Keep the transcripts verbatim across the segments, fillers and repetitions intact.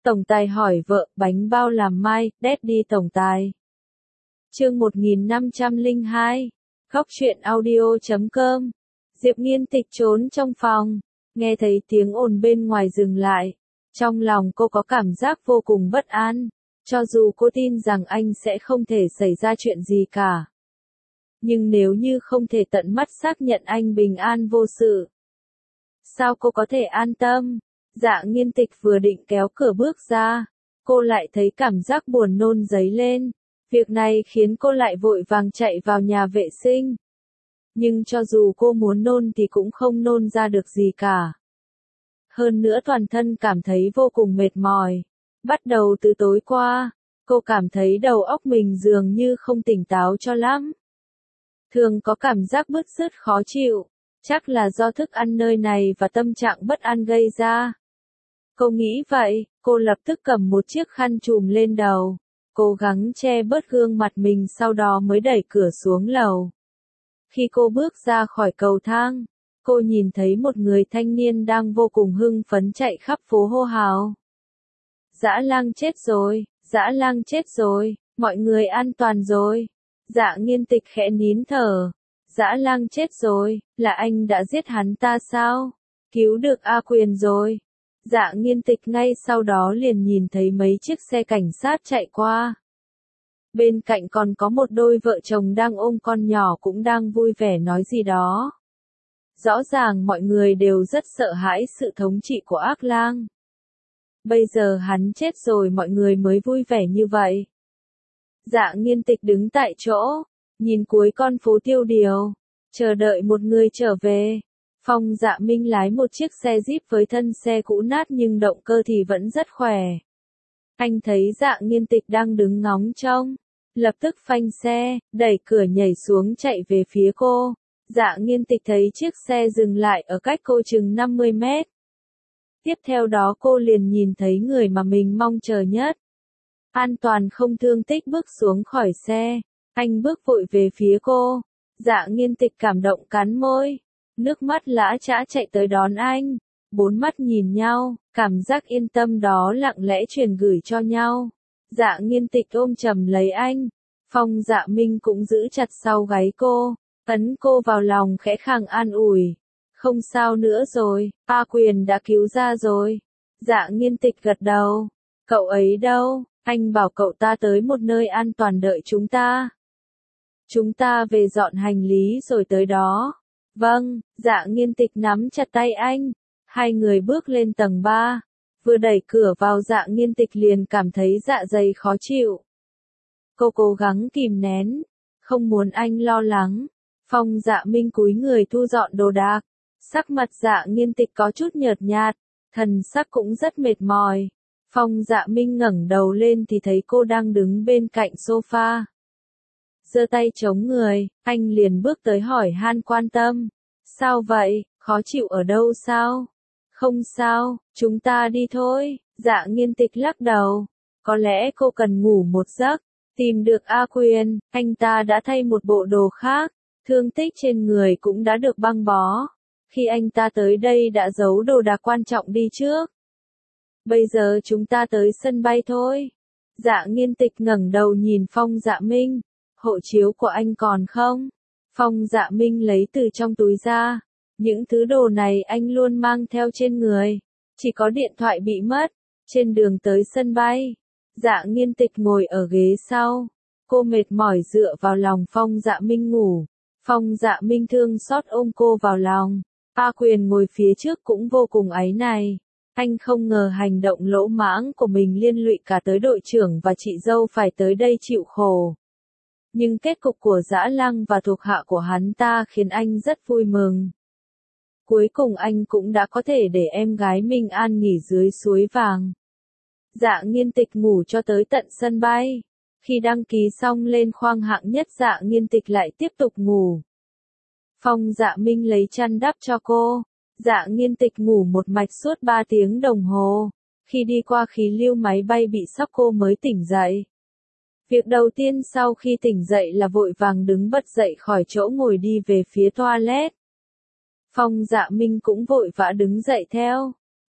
Tổng tài hỏi vợ, bánh bao làm mai, Daddy tổng tài. Chương một nghìn năm trăm lẻ hai. Góc truyện audio chấm com. Diệp Nghiên Tịch trốn trong phòng, nghe thấy tiếng ồn bên ngoài dừng lại. Trong lòng cô có cảm giác vô cùng bất an, cho dù cô tin rằng anh sẽ không thể xảy ra chuyện gì cả. Nhưng nếu như không thể tận mắt xác nhận anh bình an vô sự, sao cô có thể an tâm? Dạ Nghiên Tịch vừa định kéo cửa bước ra, cô lại thấy cảm giác buồn nôn dấy lên. Việc này khiến cô lại vội vàng chạy vào nhà vệ sinh. Nhưng cho dù cô muốn nôn thì cũng không nôn ra được gì cả. Hơn nữa toàn thân cảm thấy vô cùng mệt mỏi. Bắt đầu từ tối qua, cô cảm thấy đầu óc mình dường như không tỉnh táo cho lắm. Thường có cảm giác bứt rứt khó chịu, chắc là do thức ăn nơi này và tâm trạng bất an gây ra. Cô nghĩ vậy, cô lập tức cầm một chiếc khăn trùm lên đầu, cố gắng che bớt gương mặt mình, sau đó mới đẩy cửa xuống lầu. Khi cô bước ra khỏi cầu thang, cô nhìn thấy một người thanh niên đang vô cùng hưng phấn chạy khắp phố hô hào. Dã Lang chết rồi, Dã Lang chết rồi, mọi người an toàn rồi. Dạ Nghiên Tịch khẽ nín thở. Dã Lang chết rồi, là anh đã giết hắn ta sao? Cứu được A Quyền rồi. Dạ Nghiên Tịch ngay sau đó liền nhìn thấy mấy chiếc xe cảnh sát chạy qua. Bên cạnh còn có một đôi vợ chồng đang ôm con nhỏ cũng đang vui vẻ nói gì đó. Rõ ràng mọi người đều rất sợ hãi sự thống trị của Ác Lang. Bây giờ hắn chết rồi mọi người mới vui vẻ như vậy. Dạ Nghiên Tịch đứng tại chỗ, nhìn cuối con phố Tiêu Điều, chờ đợi một người trở về. Phong Dạ Minh lái một chiếc xe Jeep với thân xe cũ nát nhưng động cơ thì vẫn rất khỏe. Anh thấy Dạ Nghiên Tịch đang đứng ngóng trông, lập tức phanh xe, đẩy cửa nhảy xuống chạy về phía cô. Dạ Nghiên Tịch thấy chiếc xe dừng lại ở cách cô chừng năm mươi mét. Tiếp theo đó cô liền nhìn thấy người mà mình mong chờ nhất. An toàn không thương tích bước xuống khỏi xe, anh bước vội về phía cô. Dạ Nghiên Tịch cảm động cắn môi, nước mắt lã chã chạy tới đón anh. Bốn mắt nhìn nhau, cảm giác yên tâm đó lặng lẽ truyền gửi cho nhau. Dạ Nghiên Tịch ôm chầm lấy anh, Phong Dạ Minh cũng giữ chặt sau gáy cô, ấn cô vào lòng khẽ khàng an ủi. Không sao nữa rồi, A Quyền đã cứu ra rồi. Dạ Nghiên Tịch gật đầu. Cậu ấy đâu? Anh bảo cậu ta tới một nơi an toàn đợi chúng ta. Chúng ta về dọn hành lý rồi tới đó. Vâng, Dạ Nghiên Tịch nắm chặt tay anh. Hai người bước lên tầng ba. Vừa đẩy cửa vào Dạ Nghiên Tịch liền cảm thấy dạ dày khó chịu. Cô cố gắng kìm nén, không muốn anh lo lắng. Phong Dạ Minh cúi người thu dọn đồ đạc. Sắc mặt Dạ Nghiên Tịch có chút nhợt nhạt, thần sắc cũng rất mệt mỏi. Phong Dạ Minh ngẩng đầu lên thì thấy cô đang đứng bên cạnh sofa. Giơ tay chống người, anh liền bước tới hỏi han quan tâm. Sao vậy, khó chịu ở đâu sao? Không sao, chúng ta đi thôi. Dạ Nghiên Tịch lắc đầu. Có lẽ cô cần ngủ một giấc. Tìm được A Quyền, anh ta đã thay một bộ đồ khác. Thương tích trên người cũng đã được băng bó. Khi anh ta tới đây đã giấu đồ đạc quan trọng đi trước. Bây giờ chúng ta tới sân bay thôi. Dạ Nghiên Tịch ngẩng đầu nhìn Phong Dạ Minh. Hộ chiếu của anh còn không? Phong Dạ Minh lấy từ trong túi ra. Những thứ đồ này anh luôn mang theo trên người. Chỉ có điện thoại bị mất. Trên đường tới sân bay, Dạ Nghiên Tịch ngồi ở ghế sau. Cô mệt mỏi dựa vào lòng Phong Dạ Minh ngủ. Phong Dạ Minh thương xót ôm cô vào lòng. A Quyền ngồi phía trước cũng vô cùng áy náy. Anh không ngờ hành động lỗ mãng của mình liên lụy cả tới đội trưởng và chị dâu phải tới đây chịu khổ. Nhưng kết cục của Dã Lang và thuộc hạ của hắn ta khiến anh rất vui mừng. Cuối cùng anh cũng đã có thể để em gái mình an nghỉ dưới suối vàng. Dạ Nghiên Tịch ngủ cho tới tận sân bay. Khi đăng ký xong lên khoang hạng nhất Dạ Nghiên Tịch lại tiếp tục ngủ. Phong Dạ Minh lấy chăn đắp cho cô. Dạ Nghiên Tịch ngủ một mạch suốt ba tiếng đồng hồ. Khi đi qua khí lưu máy bay bị sốc cô mới tỉnh dậy. Việc đầu tiên sau khi tỉnh dậy là vội vàng đứng bật dậy khỏi chỗ ngồi đi về phía toilet. Phong Dạ Minh cũng vội vã đứng dậy theo.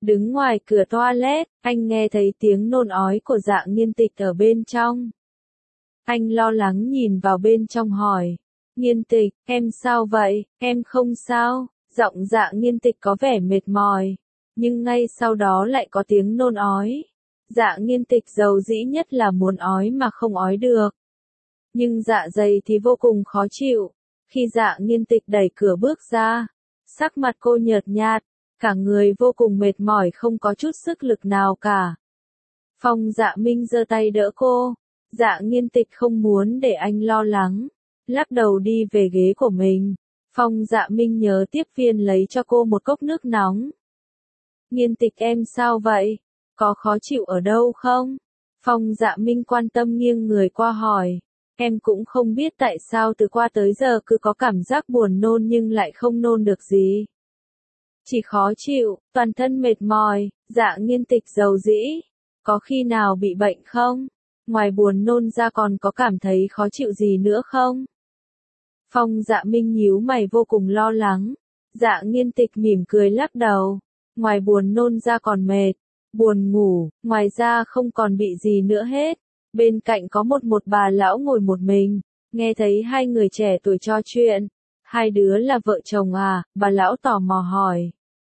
Đứng ngoài cửa toilet, anh nghe thấy tiếng nôn ói của Dạ Nghiên Tịch ở bên trong. Anh lo lắng nhìn vào bên trong hỏi. Nghiên Tịch, em sao vậy? Em không sao. Giọng Dạ Nghiên Tịch có vẻ mệt mỏi. Nhưng ngay sau đó lại có tiếng nôn ói. Dạ Nghiên Tịch dầu dĩ nhất là muốn ói mà không ói được. Nhưng dạ dày thì vô cùng khó chịu. Khi Dạ Nghiên Tịch đẩy cửa bước ra, sắc mặt cô nhợt nhạt, cả người vô cùng mệt mỏi không có chút sức lực nào cả. Phong Dạ Minh giơ tay đỡ cô. Dạ Nghiên Tịch không muốn để anh lo lắng, lắc đầu đi về ghế của mình. Phong Dạ Minh nhớ tiếp viên lấy cho cô một cốc nước nóng. Nghiên Tịch em sao vậy? Có khó chịu ở đâu không? Phong Dạ Minh quan tâm nghiêng người qua hỏi. Em cũng không biết tại sao từ qua tới giờ cứ có cảm giác buồn nôn nhưng lại không nôn được gì. Chỉ khó chịu, toàn thân mệt mỏi. Dạ Nghiên Tịch dầu dĩ. Có khi nào bị bệnh không? Ngoài buồn nôn ra còn có cảm thấy khó chịu gì nữa không? Phong Dạ Minh nhíu mày vô cùng lo lắng. Dạ Nghiên Tịch mỉm cười lắc đầu. Ngoài buồn nôn ra còn mệt, buồn ngủ, ngoài ra không còn bị gì nữa hết. Bên cạnh có một một bà lão ngồi một mình, nghe thấy hai người trẻ tuổi trò chuyện. Hai đứa là vợ chồng à? Bà lão tò mò hỏi.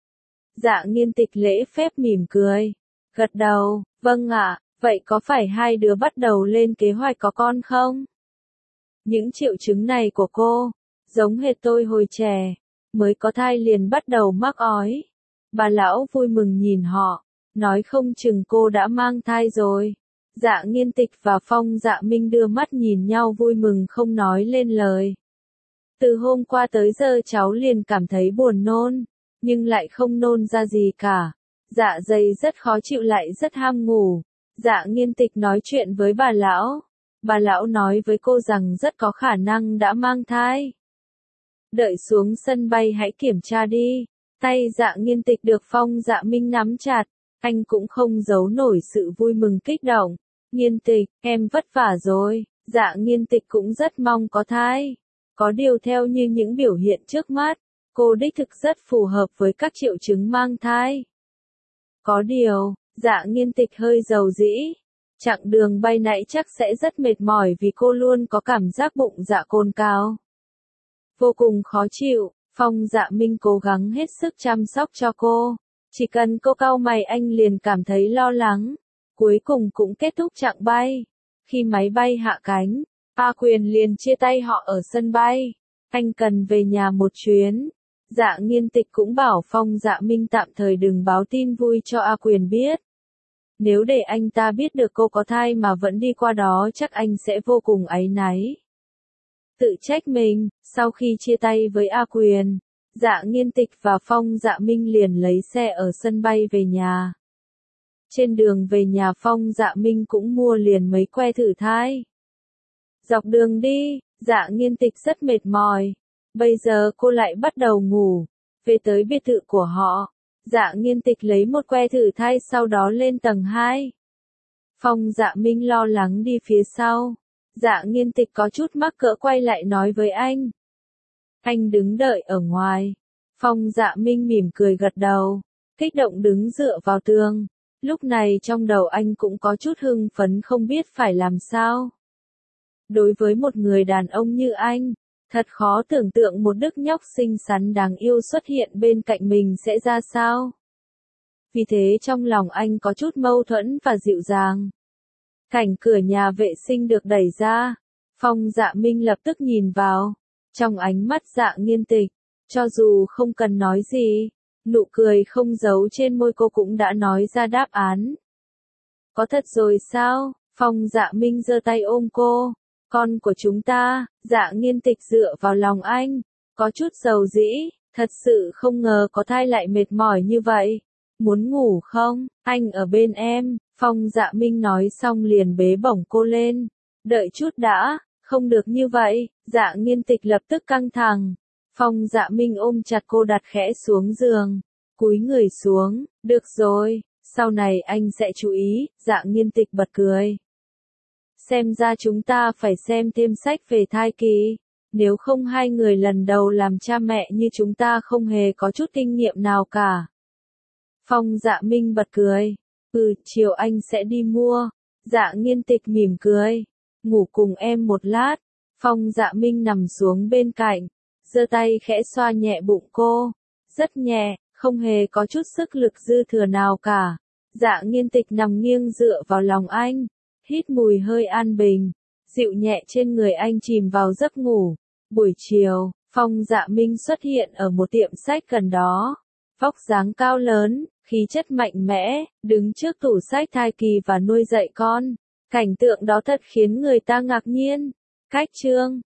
Dạ Nghiên Tịch lễ phép mỉm cười, gật đầu, vâng ạ. Vậy có phải hai đứa bắt đầu lên kế hoạch có con không? Những triệu chứng này của cô, giống hệt tôi hồi trẻ, mới có thai liền bắt đầu mắc ói. Bà lão vui mừng nhìn họ, nói không chừng cô đã mang thai rồi. Dạ Nghiên Tịch và Phong Dạ Minh đưa mắt nhìn nhau vui mừng không nói lên lời. Từ hôm qua tới giờ cháu liền cảm thấy buồn nôn, nhưng lại không nôn ra gì cả. Dạ dày rất khó chịu lại rất ham ngủ. Dạ Nghiên Tịch nói chuyện với bà lão. Bà lão nói với cô rằng rất có khả năng đã mang thai. Đợi xuống sân bay hãy kiểm tra đi. Tay Dạ Nghiên Tịch được Phong Dạ Minh nắm chặt. Anh cũng không giấu nổi sự vui mừng kích động. Nghiên Tịch, em vất vả rồi. Dạ Nghiên Tịch cũng rất mong có thai. Có điều theo như những biểu hiện trước mắt, cô đích thực rất phù hợp với các triệu chứng mang thai. Có điều, Dạ Nghiên Tịch hơi dầu dĩ. Chặng đường bay nãy chắc sẽ rất mệt mỏi vì cô luôn có cảm giác bụng dạ cồn cào. Vô cùng khó chịu, Phong Dạ Minh cố gắng hết sức chăm sóc cho cô. Chỉ cần cô cau mày anh liền cảm thấy lo lắng. Cuối cùng cũng kết thúc chặng bay. Khi máy bay hạ cánh, A Quyền liền chia tay họ ở sân bay. Anh cần về nhà một chuyến. Dạ Nghiên Tịch cũng bảo Phong Dạ Minh tạm thời đừng báo tin vui cho A Quyền biết. Nếu để anh ta biết được cô có thai mà vẫn đi qua đó chắc anh sẽ vô cùng áy náy. Tự trách mình, sau khi chia tay với A Quyền, Dạ Nghiên Tịch và Phong Dạ Minh liền lấy xe ở sân bay về nhà. Trên đường về nhà Phong Dạ Minh cũng mua liền mấy que thử thai. Dọc đường đi, Dạ Nghiên Tịch rất mệt mỏi. Bây giờ cô lại bắt đầu ngủ. Về tới biệt thự của họ, Dạ Nghiên Tịch lấy một que thử thai sau đó lên tầng hai. Phong Dạ Minh lo lắng đi phía sau. Dạ Nghiên Tịch có chút mắc cỡ quay lại nói với anh. Anh đứng đợi ở ngoài. Phong Dạ Minh mỉm cười gật đầu, kích động đứng dựa vào tường. Lúc này trong đầu anh cũng có chút hưng phấn không biết phải làm sao. Đối với một người đàn ông như anh, thật khó tưởng tượng một đức nhóc xinh xắn đáng yêu xuất hiện bên cạnh mình sẽ ra sao. Vì thế trong lòng anh có chút mâu thuẫn và dịu dàng. Cảnh cửa nhà vệ sinh được đẩy ra. Phong Dạ Minh lập tức nhìn vào. Trong ánh mắt Dạ Nghiên Tịch, cho dù không cần nói gì, nụ cười không giấu trên môi cô cũng đã nói ra đáp án. Có thật rồi sao? Phong Dạ Minh giơ tay ôm cô. Con của chúng ta. Dạ Nghiên Tịch dựa vào lòng anh, có chút dầu dĩ, thật sự không ngờ có thai lại mệt mỏi như vậy. Muốn ngủ không? Anh ở bên em. Phong Dạ Minh nói xong liền bế bổng cô lên. Đợi chút đã, không được như vậy. Dạ Nghiên Tịch lập tức căng thẳng. Phong Dạ Minh ôm chặt cô đặt khẽ xuống giường, cúi người xuống. Được rồi, sau này anh sẽ chú ý. Dạ Nghiên Tịch bật cười. Xem ra chúng ta phải xem thêm sách về thai kỳ. Nếu không hai người lần đầu làm cha mẹ như chúng ta không hề có chút kinh nghiệm nào cả. Phong Dạ Minh bật cười. Ừ, chiều anh sẽ đi mua. Dạ Nghiên Tịch mỉm cười. Ngủ cùng em một lát. Phong Dạ Minh nằm xuống bên cạnh, giơ tay khẽ xoa nhẹ bụng cô. Rất nhẹ, không hề có chút sức lực dư thừa nào cả. Dạ Nghiên Tịch nằm nghiêng dựa vào lòng anh, hít mùi hơi an bình, dịu nhẹ trên người anh chìm vào giấc ngủ. Buổi chiều, Phong Dạ Minh xuất hiện ở một tiệm sách gần đó. Vóc dáng cao lớn, khí chất mạnh mẽ, đứng trước tủ sách thai kỳ và nuôi dạy con. Cảnh tượng đó thật khiến người ta ngạc nhiên. Cách chương